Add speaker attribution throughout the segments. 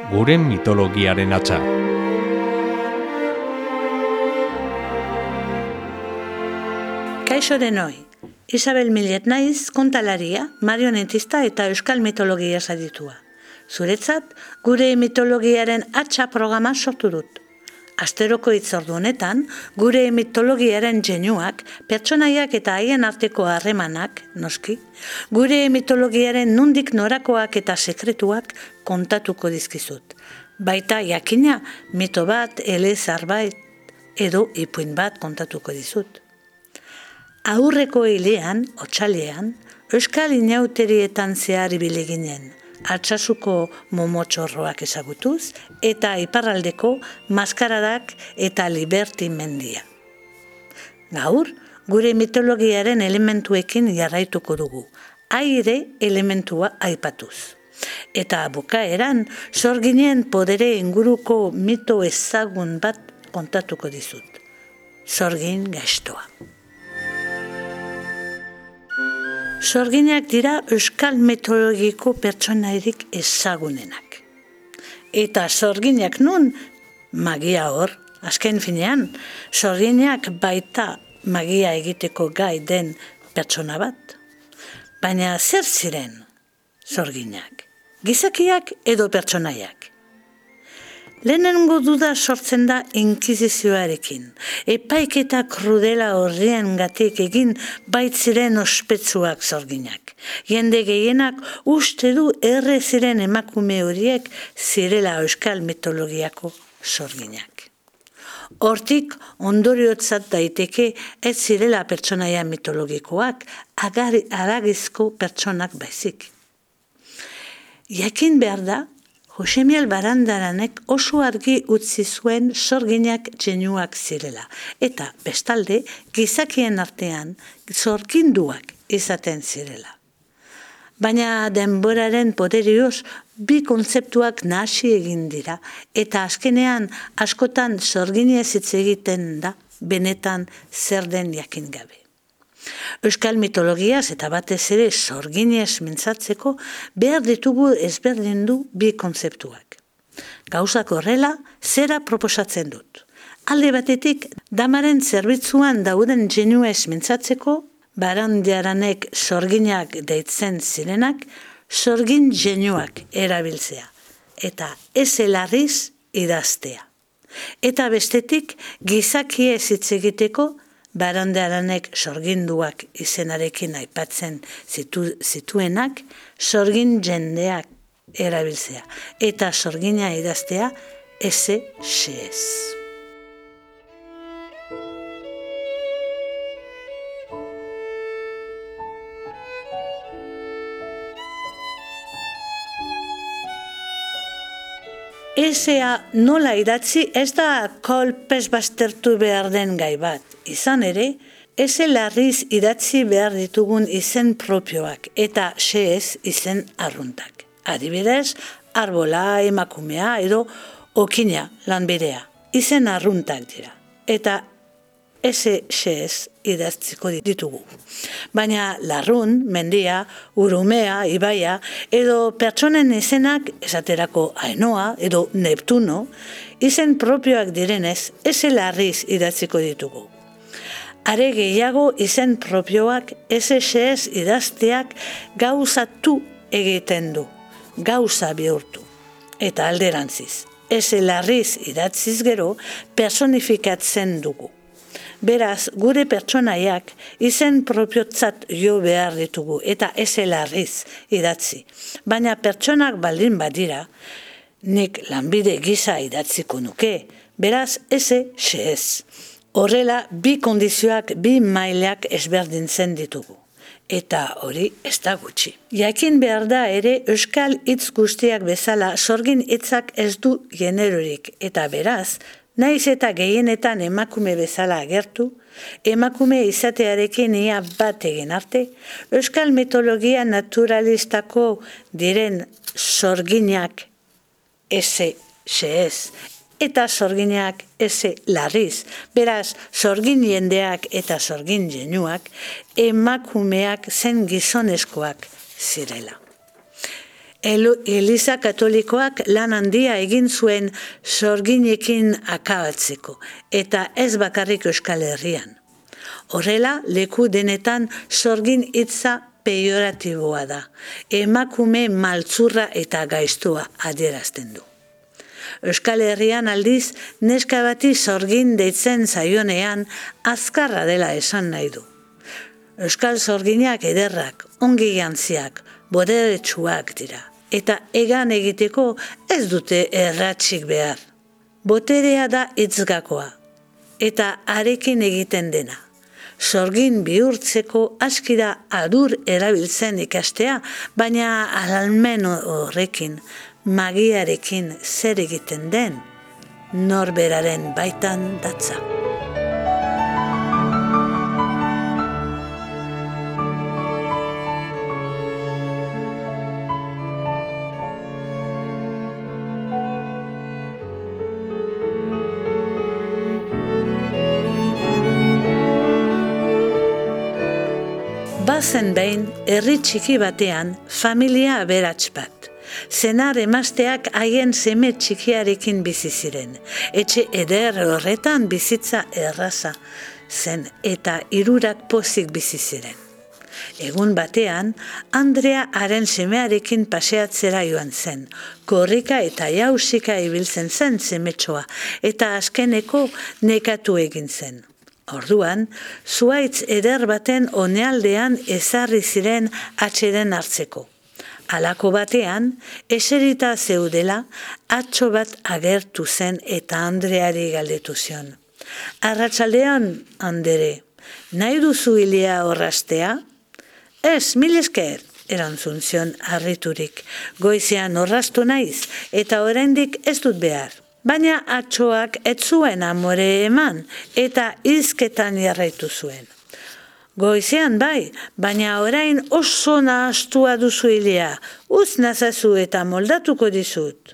Speaker 1: gure mitologiaren hatza.
Speaker 2: Kaixo denoi, Isabel Millet naiz, kontalaria, marionetista eta euskal mitologia aditua. Zuretzat, gure mitologiaren hatza programa sortu dut. Asteroko hitzordu honetan, gure mitologiaren jenuak, pertsonaiak eta haien arteko harremanak, noski, gure mitologiaren nondik norakoak eta sekretuak kontatuko dizkizut. Baita jakina, mito bat, elezar bat edo ipuin bat kontatuko dizut. Aurreko hilean, otsailean, euskal inauterietan zehar ibili ginen, Altsasuko momotxorroak ezagutuz eta iparraldeko maskaradak eta Liberti mendia. Gaur, gure mitologiaren elementuekin jarraituko dugu, aire elementua aipatuz. Eta bukaeran, sorginen podere inguruko mito ezagun bat kontatuko dizut. Sorgin gaiztoa. Sorginak dira euskal mitologiko pertsonairik ezagunenak. Eta sorginak nun, magia hor, azken finean, sorginak baita magia egiteko gai den pertsona bat. Baina zer ziren sorginak? Gizakiak edo pertsonaiak? Lehenengo duda sortzen da inkisizioarekin. Epaiketa krudela horrien gatik egin baitziren ospetsuak sorginak. Jende gehienak uste du erre ziren emakume horiek zirela euskal mitologiako sorginak. Hortik ondoriotzat daiteke ez zirela pertsonaia mitologikoak, haragizko pertsonak baizik. Jakin behar da, Josemiel Barandaranek oso argi utzi zuen sorginak jenuak zirela, eta bestalde gizakien artean sorginduak izaten zirela. Baina denboraren poderioz bi kontzeptuak nahasi egin dira, eta azkenean askotan sorginez hitz egiten da benetan zer den jakin gabe. Euskal mitologiaz eta batez ere sorginez mintzatzeko behar ditugu ezberdindu bi kontzeptuak. Gauzak horrela, zera proposatzen dut. Alde batetik, damaren zerbitzuan dauden jenuez mintzatzeko, Barandaranek sorginak deitzen zirenak, sorgin jenuak erabiltzea, eta ez elarriz idaztea. Eta bestetik, gizakiez hitz egiteko, Barandaranek sorginduak izenarekin aipatzen zituenak, sorgin jendeak erabiltzea, eta sorgina idaztea SSS. Esea nola idatzi ez da kolpez baztertu behar den gai bat. Izan ere, eze larriz idatzi behar ditugun izen propioak eta xeez izen arruntak. Adibidez, arbola, emakumea edo okina lanbidea. Izen arruntak dira. Eta eze xeez idatziko ditugu. Baina larrun, mendia, urumea, ibaia, edo pertsonen izenak, esaterako Ainoa edo Neptuno, izen propioak direnez, eze larriz idatziko ditugu. Are gehiago izen propioak SSS idazteak gauzatu egiten du, gauza bihurtu. Eta alderantziz, eze larriz idatziz gero personifikatzen dugu. Beraz, gure pertsonaiak izen propiotzat jo behar ditugu eta eze larriz idatzi. Baina pertsonak baldin badira, nik lanbide gisa idatziko nuke, beraz eze xeez. Horrela, bi kondizioak, bi mailak ezberdintzen ditugu. Eta hori ez da gutxi. Jakin behar da ere euskal hitz guztiak bezala sorgin hitzak ez du generorik. Eta beraz, naiz eta gehienetan emakume bezala agertu, emakume izatearekin ia bat egin arte, euskal mitologia naturalistako diren sorginak SSS eta sorginak eze larriz. Beraz, sorgin jendeak eta sorgin jenuak emakumeak zen gizonezkoak zirela. Eliza Katolikoak lan handia egin zuen sorginekin akabatzeko, eta ez bakarrik Euskal Herrian. Horrela, leku denetan sorgin hitza pejoratiboa da, emakume maltzurra eta gaiztua adierazten du. Euskal Herrian aldiz, neska bati sorgin deitzen zaionean azkarra dela esan nahi du. Euskal sorginak ederrak, ongi jantziak, boteretsuak dira, eta egan egiteko ez dute erratzik behar. Boterea da hitzgakoa, eta arekin egiten dena. Sorgin bihurtzeko aski da adur erabiltzen ikastea, baina ahalmen horrekin, magiarekin zer egiten den, norberaren baitan datza. Bazen behin, herri txiki batean, familia aberats bat. Senar emazteak haien seme txikiarekin bizi ziren. Etxe eder horretan bizitza erraza zen eta hirurak pozik bizi ziren. Egun batean, Andrea haren semearekin paseatzera joan zen. Korrika eta jausika ibiltzen zen semetxoa eta azkeneko nekatu egin zen. Orduan, zuhaitz eder baten onealdean ezarri ziren atxeden hartzeko. Halako batean, eserita zeudela, atxo bat agertu zen eta Andreari galdetu zion. Arratsaldean, Andere, nahi duzu hilia orraztea? Ez, mil esker, erantzun zion harriturik. Goizean orraztu naiz eta oraindik ez dut behar. Baina atxoak ez zuen amore eman eta hizketan jarraitu zuen. Goizean bai, baina orain oso nahastua duzu hilia, utz nazazu eta moldatuko dizut.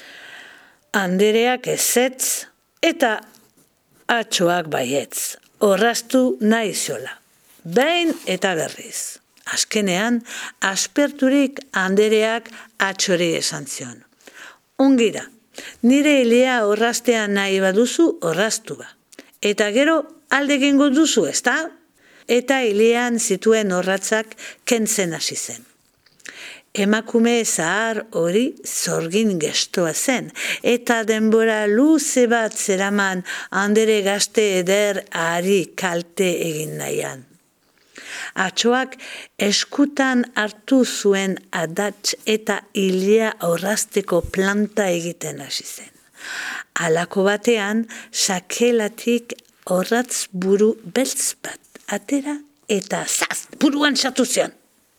Speaker 2: Andereak ezetz eta atxoak baietz, orraztu nahi zola. Behin eta berriz. Azkenean, asperturik Andereak atxori esan zion. Ongira. Nire hilia orraztean nahi baduzu orraztu ba. Eta gero alde egingo duzu, ezta? Eta hilian zituen orratzak kentzen hasi zen. Emakume zahar hori sorgin gestoa zen, eta denbora luze bat zeraman Andere gazte eder ari kalte egin nahian. Atxoak eskutan hartu zuen adats eta hilia orrazteko planta egiten hasi zen. Halako batean, sakelatik orratz buru beltz bat atera eta zaz, buruan sartu zion.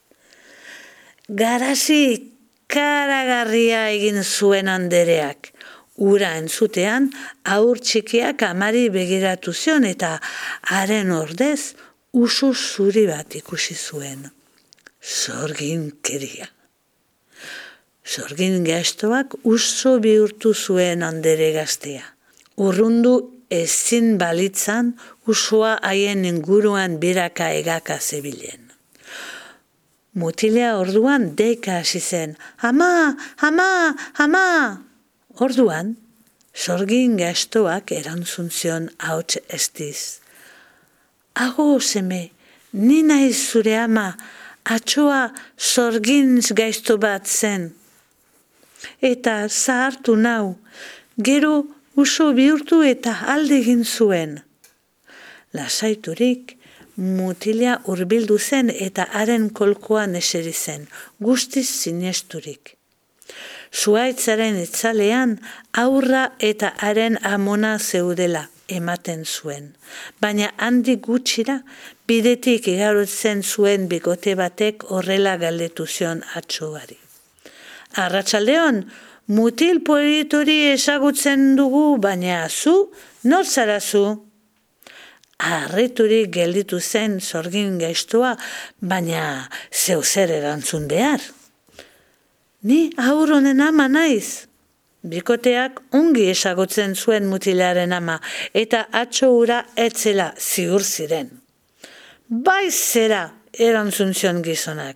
Speaker 2: Garazi karagarria egin zuen Andereak. Ura entzutean, haur txikiak amari begiratu zion eta haren ordez, uso zuri bat ikusi zuen. Sorginkeria. Sorgin gestoak uso bihurtu zuen Andere gaztea. Urrundu ezin balitzan usoa haien inguruan biraka egaka zebilen. Mutilea orduan deika hasi zen. Ama, ama, ama! Orduan, sorgin gestoak erantzun zion ahots estiz. Ago seme, ni naiz zure ama, atxoa sorgintz gaizto bat zen. Eta zahartu nau, gero uso bihurtu eta alde egin zuen. Lasaiturik, mutilea hurbildu zen eta haren kolkoan eseri zen, guztiz sinesturik. Zuhaitzaren itzalean aurra eta haren amona zeudela ematen zuen, baina handik gutxira bidetik igarotzen zuen bigote batek horrela galdetu zion atxoari. Arratsaldeon, mutil politori ezagutzen dugu, baina zu, nor zara zu? Harriturik gelditu zen sorgin gaiztoa, baina zeu zer erantzun behar. Ni haur honen ama naiz. Bikoteak ongi ezagutzen zuen mutilaren ama, eta atxo hura etzela ziur ziren. Bai zera, erantzun zion gizonak,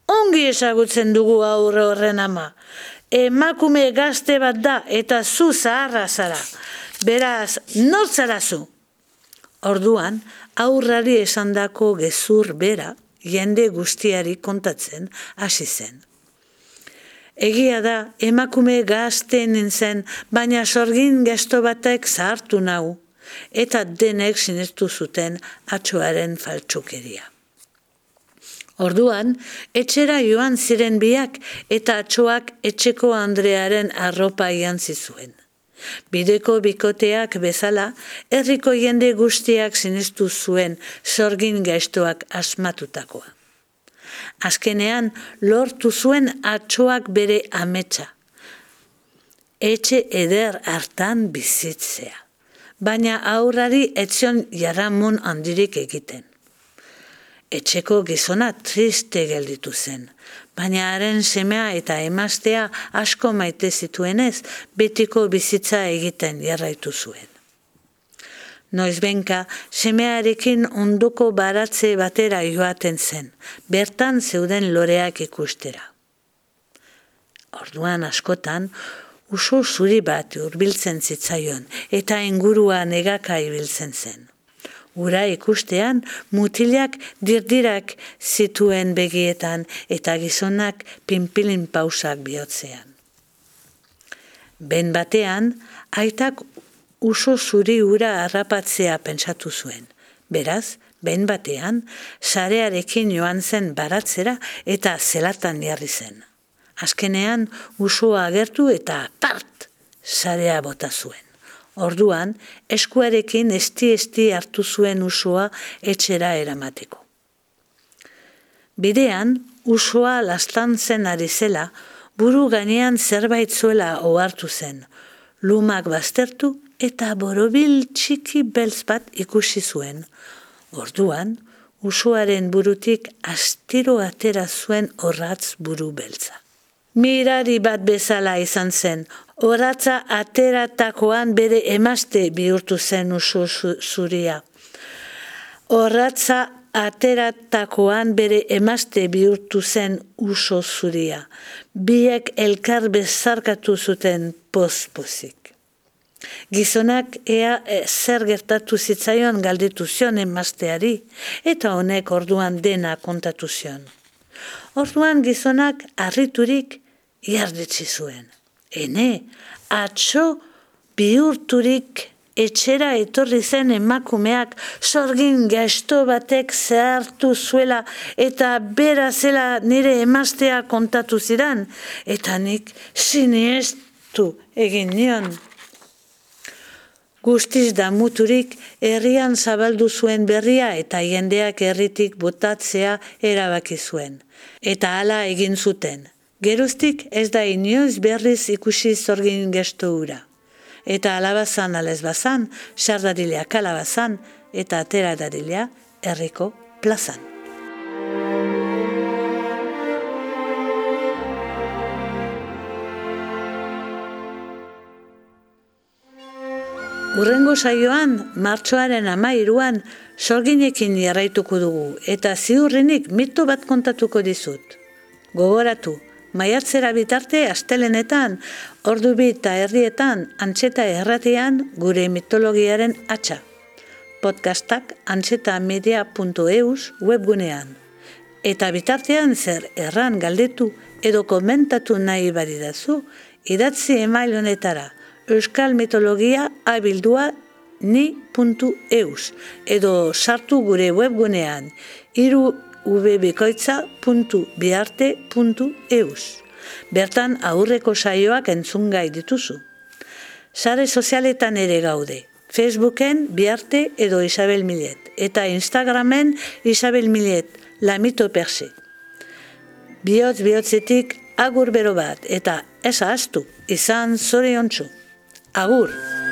Speaker 2: ongi ezagutzen dugu aurre horren ama. Emakume gazte bat da eta zu zaharra zara. Beraz, nor zara zu? Orduan, aurrari esandako gezur bera, jende guztiari kontatzen hasi zen. Egia da, emakume gazte nintzen, baina sorgin gesto batek zahartu nau, eta denek sinestu zuten atxoaren faltsukeria. Orduan, etxera joan ziren biak eta atxoak etxeko Andrearen arropa jantzi zuen. Bideko bikoteak bezala, herriko jende guztiak sinestu zuen sorgin gaiztoak asmatutakoa. Azkenean, lortu zuen atxoak bere ametsa. Etxe eder hartan bizitzea. Baina aurrari etzion jarramun handirik egiten. Etxeko gizona triste gelditu zen, baina haren semea eta emaztea asko maite zituenez, betiko bizitza egiten jarraitu zuen. Noizbenka, semearekin ondoko baratze batera joaten zen, bertan zeuden loreak ikustera. Orduan askotan, uso zuri bat hurbiltzen zitzaion, eta inguruan negaka ibiltzen zen. Ura ikustean, mutilak dirdirak zituen begietan eta gizonak pinpilin pausak bihotzean. Ben batean, aitak uso zuri ura harrapatzea pentsatu zuen. Beraz, ben batean, sarearekin joan zen baratzera eta zelatan jarri zen. Azkenean, usoa agertu eta part, sarea bota zuen. Orduan, eskuarekin esti hartu zuen usoa etxera eramateko. Bidean, usoa lastantzen ari zela, buru gainean zerbait zuela ohartu zen. Lumak baztertu eta borobil txiki beltz bat ikusi zuen. Orduan, usoaren burutik astiro atera zuen orratz buru beltza. Mirari bat bezala izan zen, orratza ateratakoan bere emazte bihurtu zen uso zuria. Orratza ateratakoan bere emazte bihurtu zen uso zuria. Biek elkar bezarkatu zuten poz-pozik. Gizonak ea zer gertatu zitzaion galdetu zion emazteari, eta honek orduan dena kontatu zion. Orduan gizonak harriturik jardetsi zuen. Ene, atzo bihurturik etxera etorri zen emakumeak sorgin gaizto batek zehartu zuela eta bera zela nire emaztea kontatu zidan, eta nik sinestu egin nion. Guztiz damuturik herrian zabaldu zuen berria eta jendeak herritik botatzea erabaki zuen. Eta hala egin zuten. Geroztik ez da inoiz berriz ikusi sorgin gesto hura. Eta alabazan alez bazan, sardadilea kalabazan eta atera dadilea herriko plazan. Hurrengo saioan, martxoaren 13an, sorginekin jarraituko dugu eta ziurrenik mito bat kontatuko dizut. Gogoratu, maiatzera bitarte astelenetan, ordu 2 eta erdietan, Antxeta Erratian gure mitologiaren atxa. Podcastak antxetamedia.eus webgunean. Eta bitartean zer erran galdetu edo komentatu nahi badidazu, idatzi email honetara euskalmitologia@ni.eus edo sartu gure webgunean www.biarte.eus. Bertan aurreko saioak entzungai dituzu. Sare sozialetan ere gaude. Facebooken Biarte edo Isabel Millet eta Instagramen Isabel Millet, la mito perse. Bihotz-bihotzetik agur bero bat eta ez ahaztu, izan zoriontsu. Agur!